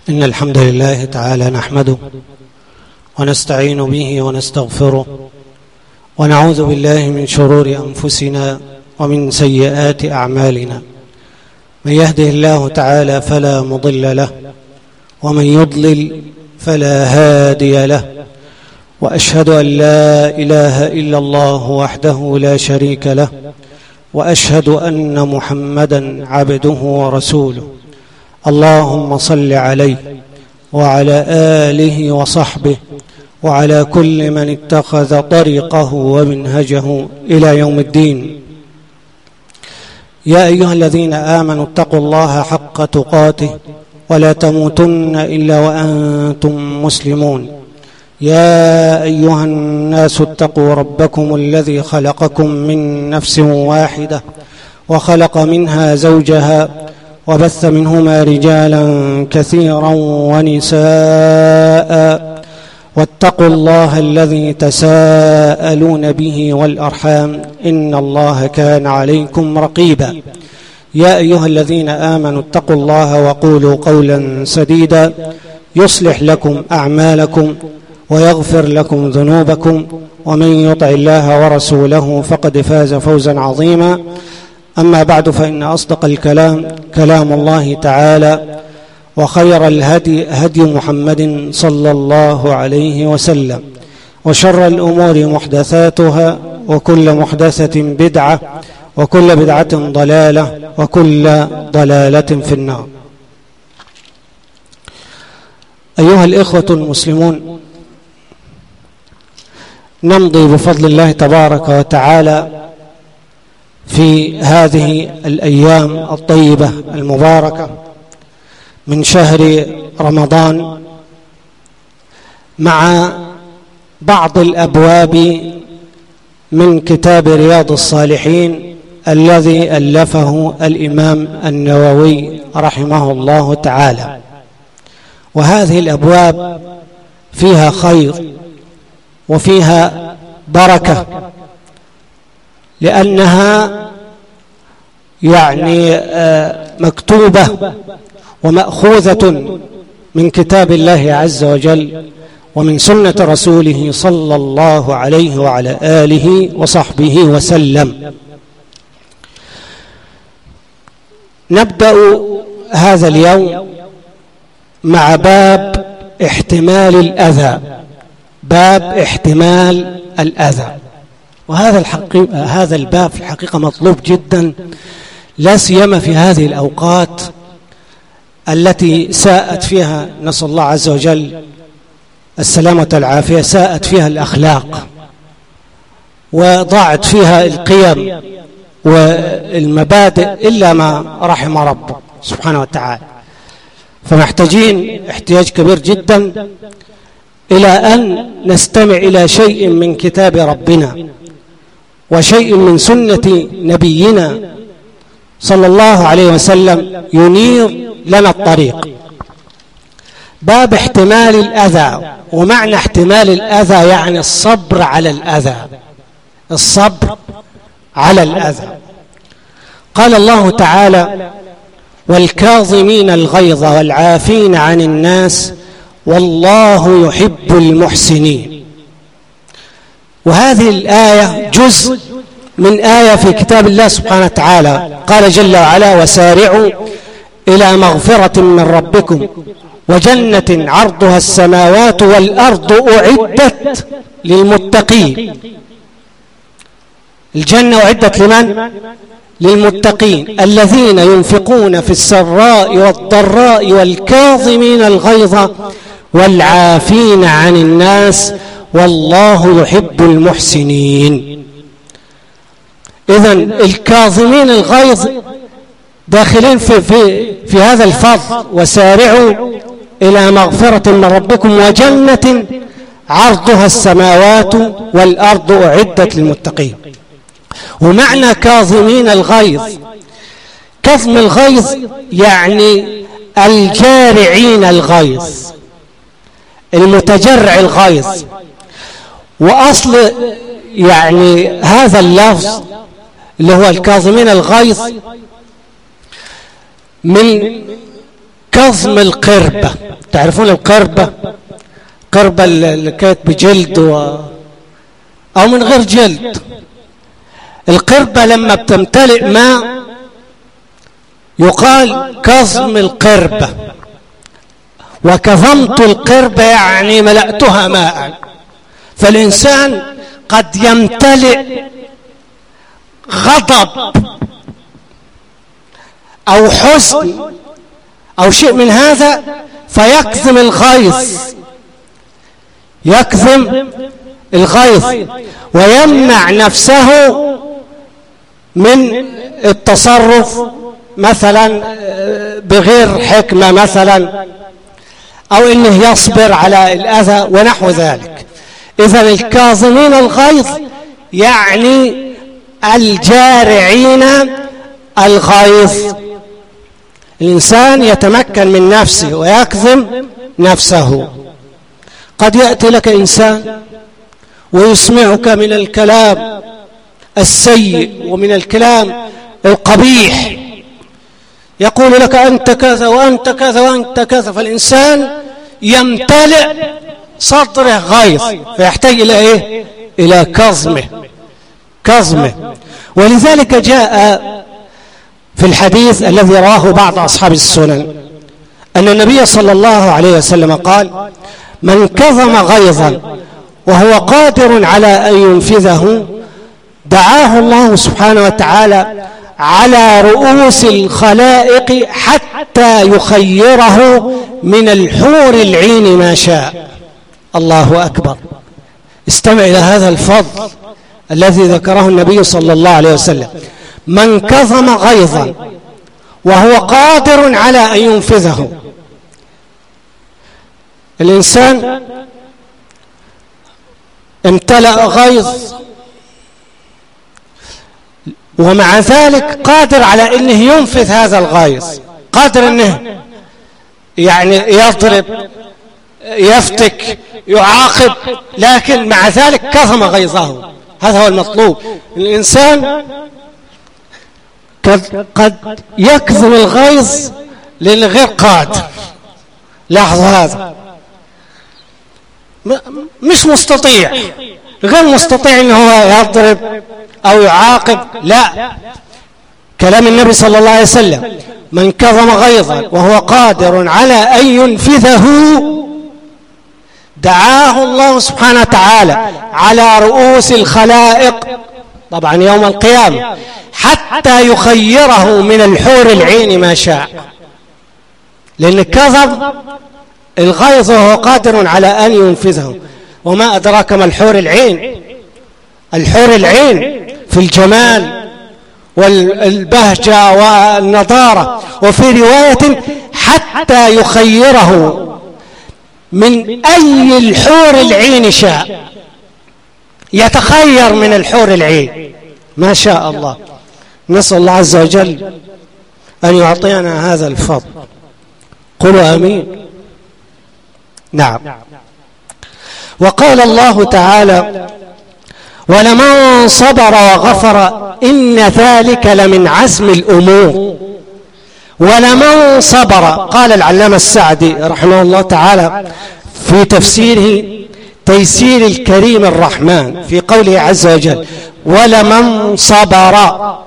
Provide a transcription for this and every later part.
إن الحمد لله تعالى نحمده ونستعين به ونستغفره ونعوذ بالله من شرور أنفسنا ومن سيئات أعمالنا. من يهده الله تعالى فلا مضل له ومن يضلل فلا هادي له، وأشهد أن لا إله إلا الله وحده لا شريك له، وأشهد أن محمدا عبده ورسوله. اللهم صل عليه وعلى آله وصحبه وعلى كل من اتخذ طريقه ومنهجه إلى يوم الدين. يا أيها الذين آمنوا اتقوا الله حق تقاته ولا تموتن إلا وأنتم مسلمون. يا أيها الناس اتقوا ربكم الذي خلقكم من نفس واحدة وخلق منها زوجها وبث منهما رجالا كثيرا ونساء، واتقوا الله الذي تساءلون به والأرحام إن الله كان عليكم رقيبا. يا أيها الذين آمنوا اتقوا الله وقولوا قولا سديدا يصلح لكم أعمالكم ويغفر لكم ذنوبكم، ومن يطع الله ورسوله فقد فاز فوزا عظيما. أما بعد، فإن أصدق الكلام كلام الله تعالى، وخير الهدي هدي محمد صلى الله عليه وسلم، وشر الأمور محدثاتها، وكل محدثة بدعة، وكل بدعة ضلالة، وكل ضلالة في النار. أيها الإخوة المسلمون، نمضي بفضل الله تبارك وتعالى في هذه الأيام الطيبة المباركة من شهر رمضان مع بعض الأبواب من كتاب رياض الصالحين الذي ألفه الإمام النووي رحمه الله تعالى. وهذه الأبواب فيها خير وفيها بركة، لأنها مكتوبة ومأخوذة من كتاب الله عز وجل ومن سنة رسوله صلى الله عليه وعلى آله وصحبه وسلم. نبدأ هذا اليوم مع باب احتمال الأذى. باب احتمال الأذى، هذا الباب في الحقيقة مطلوب جدا، لا سيما في هذه الأوقات التي ساءت فيها، نسأل الله عز وجل السلامة والعافية، ساءت فيها الأخلاق وضاعت فيها القيم والمبادئ إلا ما رحم ربه سبحانه وتعالى. فمحتاجين احتياج كبير جدا إلى أن نستمع إلى شيء من كتاب ربنا وشيء من سنة نبينا صلى الله عليه وسلم ينير لنا الطريق. باب احتمال الأذى، ومعنى احتمال الأذى يعني الصبر على الأذى، الصبر على الأذى. قال الله تعالى: والكاظمين الغيظ والعافين عن الناس والله يحب المحسنين. وهذه الآية جزء من آية في كتاب الله سبحانه وتعالى. قال جل وعلا: وسارعوا إلى مغفرة من ربكم وجنة عرضها السماوات والأرض أعدت للمتقين. الجنة أعدت لمن؟ للمتقين الذين ينفقون في السراء والضراء والكاظمين الغيظ والعافين عن الناس والله يحب المحسنين. إذن الكاظمين الغيظ داخلين في هذا الفضل. وسارعوا إلى مغفرة من ربكم وجنة عرضها السماوات والأرض أعدت للمتقين. ومعنى كاظمين الغيظ، كظم الغيظ يعني الجارعين الغيظ، المتجرع الغيظ. وأصل هذا اللفظ اللي هو الكاظمين الغيظ من كظم القربة. تعرفون القربة؟ قربة اللي كانت بجلد أو من غير جلد. القربة لما بتمتلئ ماء يقال كظم القربة، وكظمت القربة يعني ملأتها ماء. فالإنسان قد يمتلئ غضب أو حزن أو شيء من هذا فيكظم الغيظ، يكظم الغيظ ويمنع نفسه من التصرف مثلا بغير حكمة مثلا، أو إنه يصبر على الأذى ونحو ذلك. إذن الكاظمين الغيظ يعني الجارعين الغيظ. الإنسان يتمكن من نفسه ويكظم نفسه. قد يأتي لك إنسان ويسمعك من الكلام السيء ومن الكلام القبيح، يقول لك أنت كذا وأنت كذا وأنت كذا، فالإنسان يمتلئ صدره غيظ فيحتاج إلى إيه؟ إلى كظمه. ولذلك جاء في الحديث الذي رواه بعض أصحاب السنن أن النبي صلى الله عليه وسلم قال: من كظم غيظا وهو قادر على أن ينفذه دعاه الله سبحانه وتعالى على رؤوس الخلائق حتى يخيره من الحور العين ما شاء. الله أكبر. استمع إلى هذا الفضل الذي ذكره النبي صلى الله عليه وسلم: من كظم غيظا وهو قادر على أن ينفذه. الإنسان امتلأ غيظ ومع ذلك قادر على أنه ينفذ هذا الغيظ، قادر أنه يعني يضرب، يفتك، يعاقب، لكن مع ذلك كظم غيظه. هذا هو المطلوب. الإنسان قد يكظم الغيظ لأنه غير قادر. لاحظ هذا، مش مستطيع، غير مستطيع أنه هو يضرب أو يعاقب. لا، كلام النبي صلى الله عليه وسلم: من كظم غيظا وهو قادر على أن ينفذه دعاه الله سبحانه وتعالى على رؤوس الخلائق، طبعا يوم القيامة، حتى يخيره من الحور العين ما شاء. لأن كظم الغيظ وهو قادر على أن ينفذه. وما أدراك ما الحور العين؟ الحور العين في الجمال والبهجة والنضارة. وفي رواية حتى يخيره من أي الحور العين شاء، يتخير من الحور العين ما شاء الله. نسأل الله عز وجل أن يعطينا هذا الفضل. قولوا آمين. نعم. وقال الله تعالى: ولمن صبر وغفر إن ذلك لمن عزم الأمور. ولمن صبر، قال العلامة السعدي رحمه الله تعالى في تفسيره تيسير الكريم الرحمن في قوله عز وجل: ولمن صبر،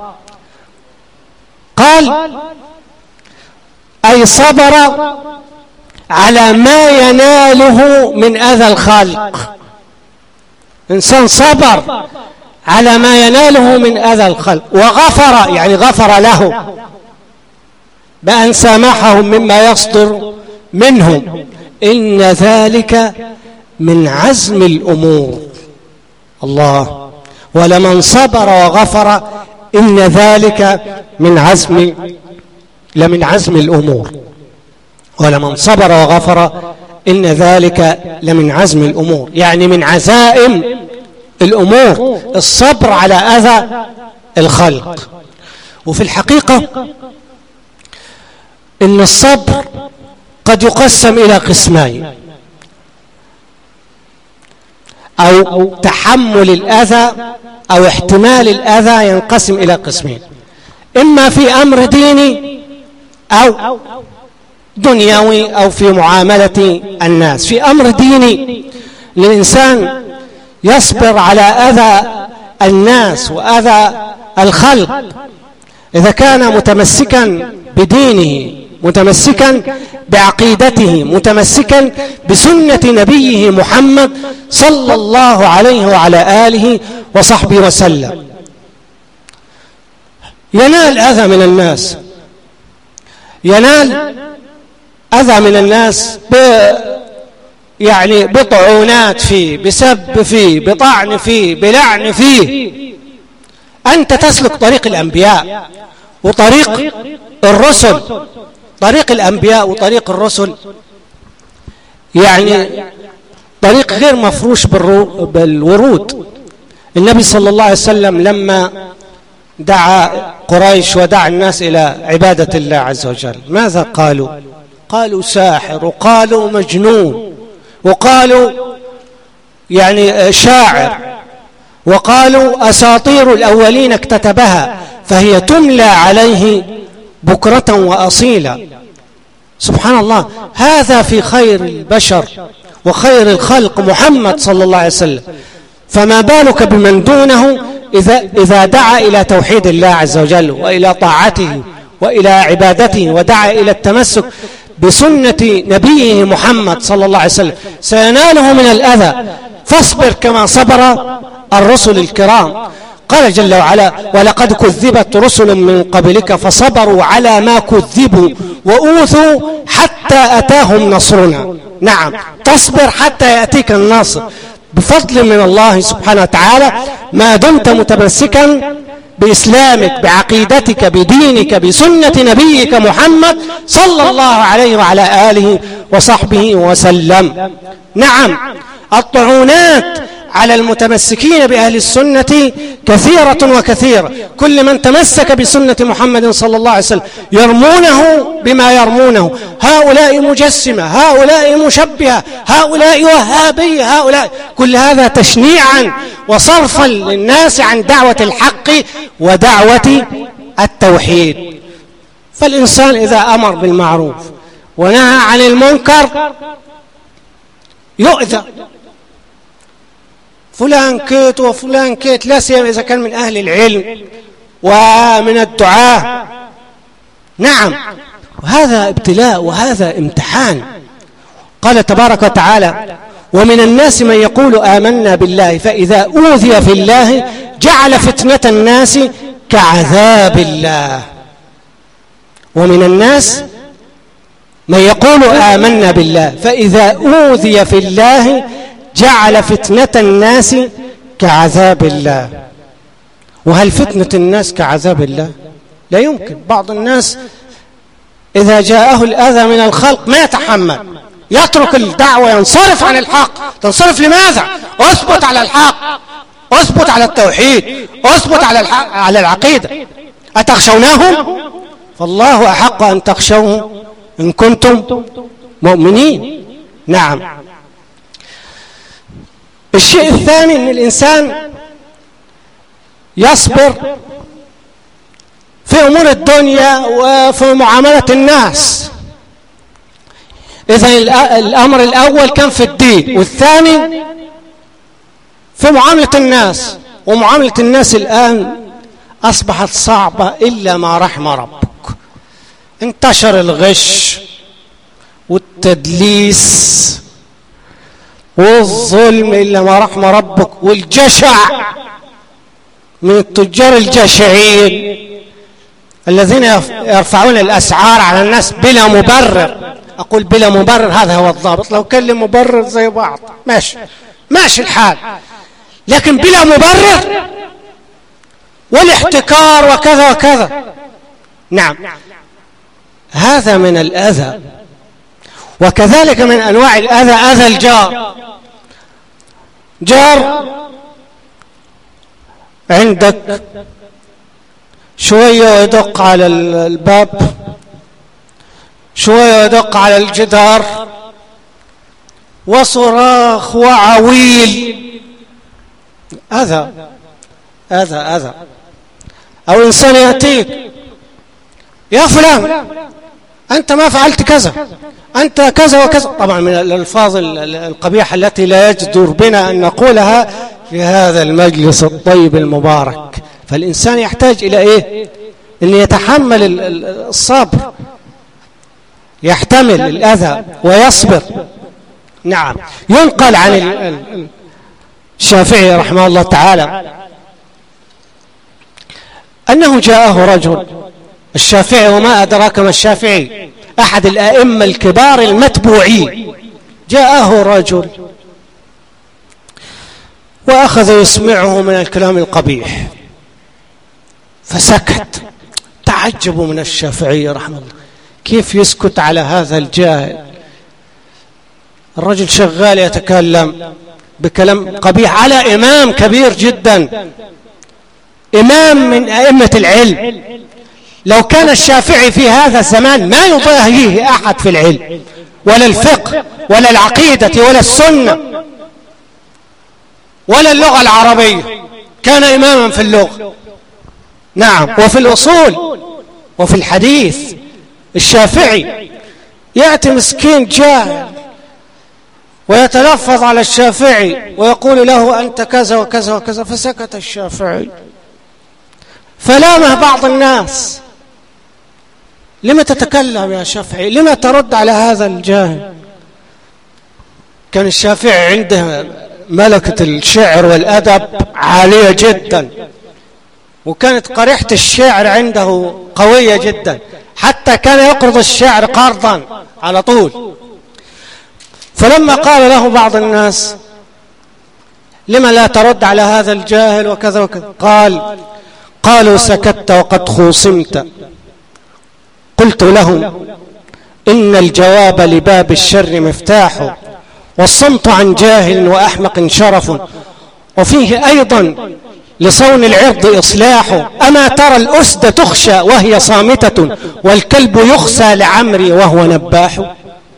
قال أي صبر على ما يناله من أذى الخلق. إنسان صبر على ما يناله من أذى الخلق، وغفر يعني غفر له بأن سامحهم مما يصدر منهم. إن ذلك من عزم الأمور. الله. ولمن صبر وغفر إن ذلك لمن عزم الأمور. ولمن صبر وغفر إن ذلك لمن عزم الأمور، يعني من عزائم الأمور الصبر على أذى الخلق. وفي الحقيقة إن الصبر قد يقسم إلى قسمين، أو تحمل الأذى أو احتمال الأذى ينقسم إلى قسمين: إما في أمر ديني أو دنيوي أو في معاملة الناس. في أمر ديني الإنسان يصبر على أذى الناس وأذى الخلق إذا كان متمسكا بدينه، متمسكا بعقيدته، متمسكا بسنة نبيه محمد صلى الله عليه وعلى آله وصحبه وسلم. ينال أذى من الناس، ينال أذى من الناس يعني بطعونات فيه، بسب فيه، بطعن فيه، بلعن فيه. أنت تسلك طريق الأنبياء وطريق الرسل، طريق الأنبياء وطريق الرسل يعني طريق غير مفروش بالورود. النبي صلى الله عليه وسلم لما دعا قريش ودعا الناس إلى عبادة الله عز وجل ماذا قالوا؟ قالوا ساحر، وقالوا مجنون، وقالوا يعني شاعر، وقالوا أساطير الأولين اكتتبها فهي تملى عليه بكرة وأصيلا. سبحان الله، هذا في خير البشر وخير الخلق محمد صلى الله عليه وسلم، فما بالك بمن دونه إذا دعا إلى توحيد الله عز وجل وإلى طاعته وإلى عبادته ودعا إلى التمسك بسنة نبيه محمد صلى الله عليه وسلم سيناله من الأذى. فاصبر كما صبر الرسل الكرام. قال جل وعلا: ولقد كذبت رسل من قبلك فصبروا على ما كذبوا وأوذوا حتى أتاهم نصرنا. نعم، تصبر حتى يأتيك النصر بفضل من الله سبحانه وتعالى ما دمت متمسكا بإسلامك، بعقيدتك، بدينك، بسنة نبيك محمد صلى الله عليه وعلى آله وصحبه وسلم. نعم، الطعونات على المتمسكين بأهل السنة كثيرة وكثيرة. كل من تمسك بسنة محمد صلى الله عليه وسلم يرمونه بما يرمونه، هؤلاء مجسمة، هؤلاء مشبهة، هؤلاء وهابية، هؤلاء، كل هذا تشنيعا وصرفا للناس عن دعوة الحق ودعوة التوحيد. فالإنسان إذا أمر بالمعروف ونهى عن المنكر يؤذى. فلان كيت وفلان كيت، لا سيما إذا كان من أهل العلم ومن الدعاة. نعم، وهذا ابتلاء وهذا امتحان. قال تبارك وتعالى: ومن الناس من يقول آمنا بالله فإذا أوذي في الله جعل فتنة الناس كعذاب الله. ومن الناس من يقول آمنا بالله فإذا أوذي في الله جعل فتنة الناس كعذاب الله. وهل فتنة الناس كعذاب الله؟ لا يمكن. بعض الناس إذا جاءه الأذى من الخلق ما يتحمل، يترك الدعوة، ينصرف عن الحق. تنصرف لماذا؟ أثبت على الحق، أثبت على التوحيد، أثبت على العقيدة. أتخشونهم؟ فالله أحق أن تخشوه إن كنتم مؤمنين. نعم. الشيء الثاني أن الإنسان يصبر في أمور الدنيا وفي معاملة الناس. إذا الأمر الأول كان في الدين، والثاني في معاملة الناس. ومعاملة الناس الآن أصبحت صعبة إلا ما رحم ربك. انتشر الغش والتدليس والظلم إلا ما رحم ربك، والجشع من التجار الجشعين الذين يرفعون الأسعار على الناس بلا مبرر. أقول بلا مبرر، هذا هو الضابط. لو كان مبرر زي بعض ماشي الحال، لكن بلا مبرر، والاحتكار وكذا وكذا. نعم، هذا من الأذى. وكذلك من أنواع الأذى أذى الجار. جار عندك شوية يدق على الباب، شوية يدق على الجدار، وصراخ وعويل. أذى أذى أذى. أو إنسان يأتيك: يا فلان أنت ما فعلت كذا، أنت كذا وكذا. طبعا من الألفاظ القبيحة التي لا يجدر بنا أن نقولها في هذا المجلس الطيب المبارك. فالإنسان يحتاج إلى إيه؟ أن يتحمل الصبر، يحتمل الأذى ويصبر. نعم. ينقل عن الشافعي رحمه الله تعالى أنه جاءه رجل، الشافعي وما أدراك ما الشافعي، أحد الأئمة الكبار المتبوعين. جاءه رجل وأخذ يسمعه من الكلام القبيح فسكت. تعجبوا من الشافعي رحمه الله، كيف يسكت على هذا الجاهل؟ الرجل شغال يتكلم بكلام قبيح على إمام كبير جدا، إمام من أئمة العلم. لو كان الشافعي في هذا الزمان ما يضاهيه أحد في العلم ولا الفقه ولا العقيدة ولا السنة ولا اللغة العربية، كان إماما في اللغة، نعم، وفي الأصول وفي الحديث. الشافعي يأتي مسكين جاهل ويتلفظ على الشافعي ويقول له أنت كذا وكذا وكذا، فسكت الشافعي. فلامه بعض الناس: لما تتكلم يا شافعي؟ لما ترد على هذا الجاهل؟ كان الشافعي عنده ملكة الشعر والأدب عالية جدا، وكانت قريحة الشعر عنده قوية جدا، حتى كان يقرض الشعر قرضا على طول. فلما قال له بعض الناس: لما لا ترد على هذا الجاهل وكذا وكذا؟ قالوا: سكت وقد خوصمت. قلت لهم: إن الجواب لباب الشر مفتاح، والصمت عن جاهل وأحمق شرف، وفيه أيضا لصون العرض إصلاح. أما ترى الأسد تخشى وهي صامتة، والكلب يخسى لعمري وهو نباح.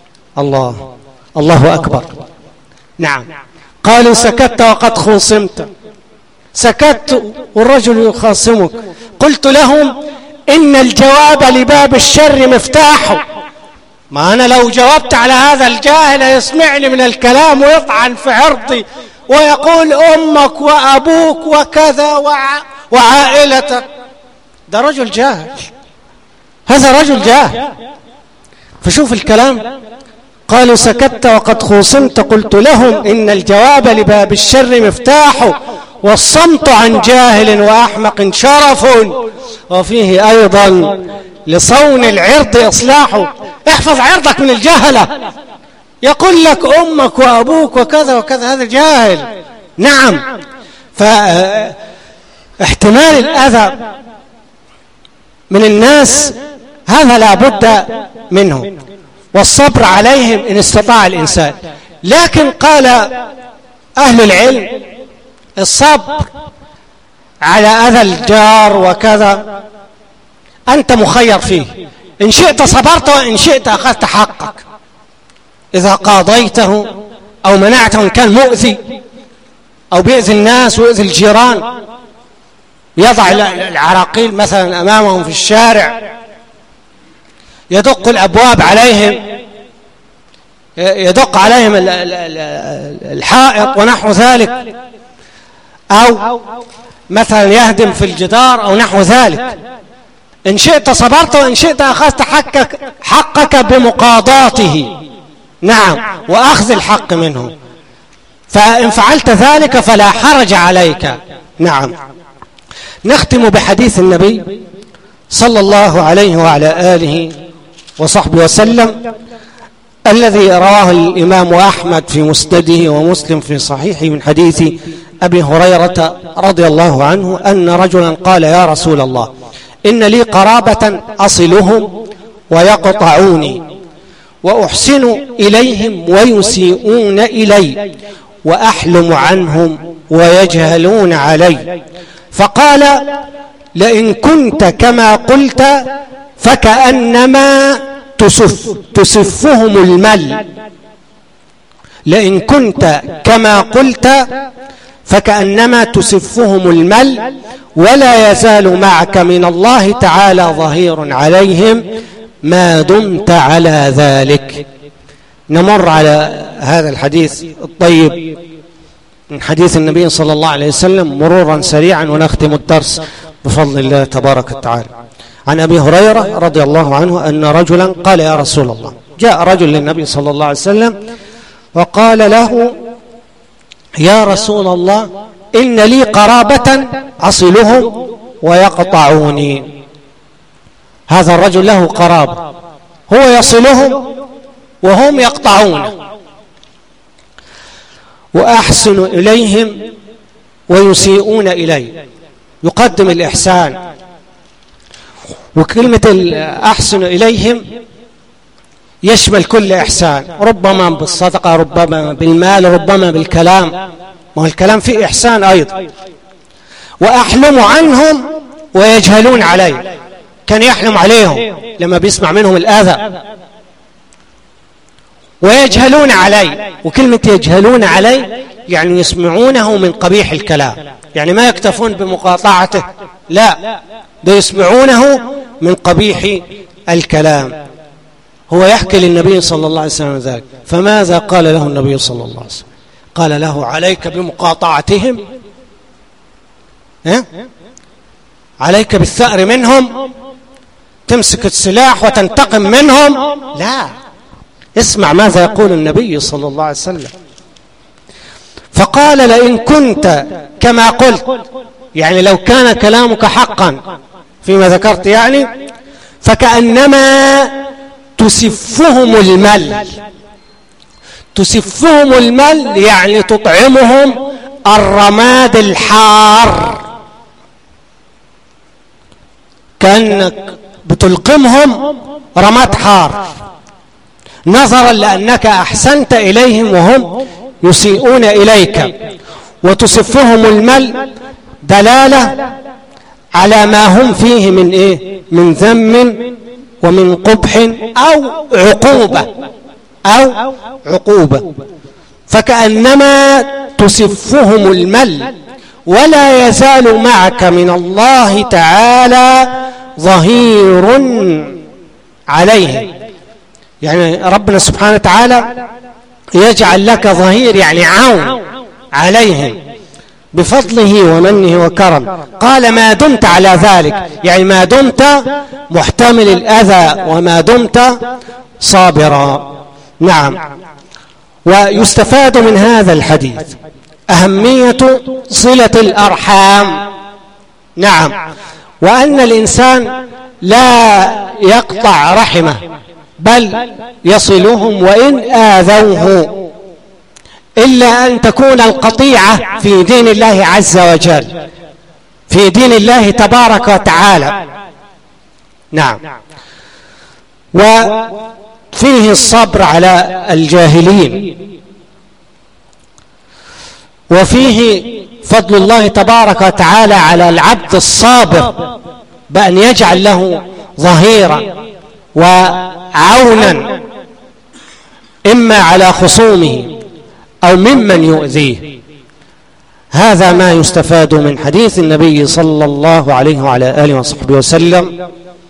الله أكبر. نعم. قالوا: سكت وقد خوصمت. سكت والرجل يخاصمك. قلت لهم: إن الجواب لباب الشر مفتاح. ما أنا لو جاوبت على هذا الجاهل يسمعني من الكلام ويطعن في عرضي ويقول أمك وأبوك وكذا وعائلتك. ده رجل جاهل، هذا رجل جاهل. فشوف الكلام. قالوا: سكت وقد خوصمت. قلت لهم: إن الجواب لباب الشر مفتاح، والصمت عن جاهل وأحمق شرف، وفيه أيضا لصون العرض إصلاح. احفظ عرضك من الجهلة. يقول لك أمك وأبوك وكذا وكذا، هذا جاهل. نعم. فاحتمال الأذى من الناس هذا لا بد منه، والصبر عليهم إن استطاع الإنسان. لكن قال أهل العلم: الصبر على أذى الجار وكذا أنت مخير فيه، إن شئت صبرت وإن شئت أخذت حقك. إذا قاضيته أو منعته إن كان مؤذي أو بيأذي الناس ويؤذي الجيران، يضع العراقيل مثلا أمامهم في الشارع، يدق الأبواب عليهم، يدق عليهم الحائط ونحو ذلك، أو مثلا يهدم في الجدار أو نحو ذلك. إن شئت صبرت وإن شئت أخذت حقك بمقاضاته، نعم، وأخذ الحق منه. فإن فعلت ذلك فلا حرج عليك. نعم. نختم بحديث النبي صلى الله عليه وعلى آله وصحبه وسلم الذي رواه الإمام أحمد في مسنده ومسلم في صحيحه من حديث أبي هريرة رضي الله عنه أن رجلا قال: يا رسول الله، إن لي قرابة أصلهم ويقطعوني، وأحسن إليهم ويسيئون إلي، وأحلم عنهم ويجهلون علي. فقال: لئن كنت كما قلت فكأنما تسفهم المل. لئن كنت كما قلت فكأنما تسفهم المل، ولا يزال معك من الله تعالى ظهير عليهم ما دمت على ذلك. نمر على هذا الحديث الطيب من حديث النبي صلى الله عليه وسلم مرورا سريعا ونختم الدرس بفضل الله تبارك وتعالى. عن أبي هريرة رضي الله عنه أن رجلا قال: يا رسول الله، جاء رجل للنبي صلى الله عليه وسلم وقال له: يا رسول الله، إن لي قرابة أصلهم ويقطعوني. هذا الرجل له قرابة، هو يصلهم وهم يقطعونه، وأحسن إليهم ويسيئون إلي. يقدم الإحسان، وكلمة الأحسن إليهم يشمل كل إحسان، ربما بالصدقة، ربما بالمال، ربما بالكلام، والكلام فيه إحسان أيضا. وأحلم عنهم ويجهلون علي، كان يحلم عليهم لما بيسمع منهم الأذى، ويجهلون علي. وكلمة يجهلون علي يعني يسمعونه من قبيح الكلام، يعني ما يكتفون بمقاطعته، لا، ده يسمعونه من قبيح الكلام. هو يحكي للنبي صلى الله عليه وسلم ذلك، فماذا قال له النبي صلى الله عليه وسلم؟ قال له: عليك بمقاطعتهم، عليك بالثأر منهم، تمسك السلاح وتنتقم منهم؟ لا، اسمع ماذا يقول النبي صلى الله عليه وسلم. فقال: لئن كنت كما قلت، يعني لو كان كلامك حقا فيما ذكرت، يعني فكأنما تسفهم المل. تسفهم المل يعني تطعمهم الرماد الحار، كأنك بتلقمهم رماد حار، نظرا لأنك أحسنت إليهم وهم يسيئون إليك. وتصفهم المل دلالة على ما هم فيه من إيه؟ من ذم ومن قبح أو عقوبة. فكأنما تصفهم المل، ولا يزال معك من الله تعالى ظهير عليهم، يعني ربنا سبحانه وتعالى يجعل لك ظهير، يعني عون عليهم بفضله ومنه وكرم. قال: ما دمت على ذلك، يعني ما دمت محتمل الأذى وما دمت صابرا. نعم. ويستفاد من هذا الحديث أهمية صلة الأرحام. نعم. وأن الإنسان لا يقطع رحمه، بل يصلهم وإن آذوه، إلا أن تكون القطيعة في دين الله عز وجل، في دين الله تبارك وتعالى. نعم. وفيه الصبر على الجاهلين، وفيه فضل الله تبارك وتعالى على العبد الصابر بأن يجعل له ظهيرا وعونا، إما على خصومه أو ممن يؤذيه. هذا ما يستفاد من حديث النبي صلى الله عليه وعلى آله وصحبه وسلم.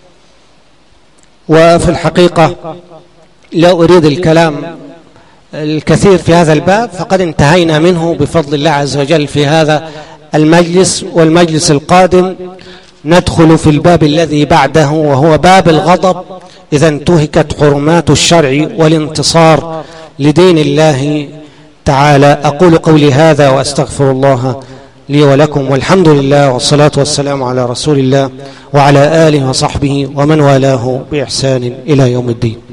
وفي الحقيقة لا أريد الكلام الكثير في هذا الباب، فقد انتهينا منه بفضل الله عز وجل في هذا المجلس. والمجلس القادم ندخل في الباب الذي بعده، وهو باب الغضب إذا انتهكت حرمات الشرع والانتصار لدين الله تعالى. أقول قولي هذا وأستغفر الله لي ولكم، والحمد لله، والصلاة والسلام على رسول الله وعلى آله وصحبه ومن والاه بإحسان إلى يوم الدين.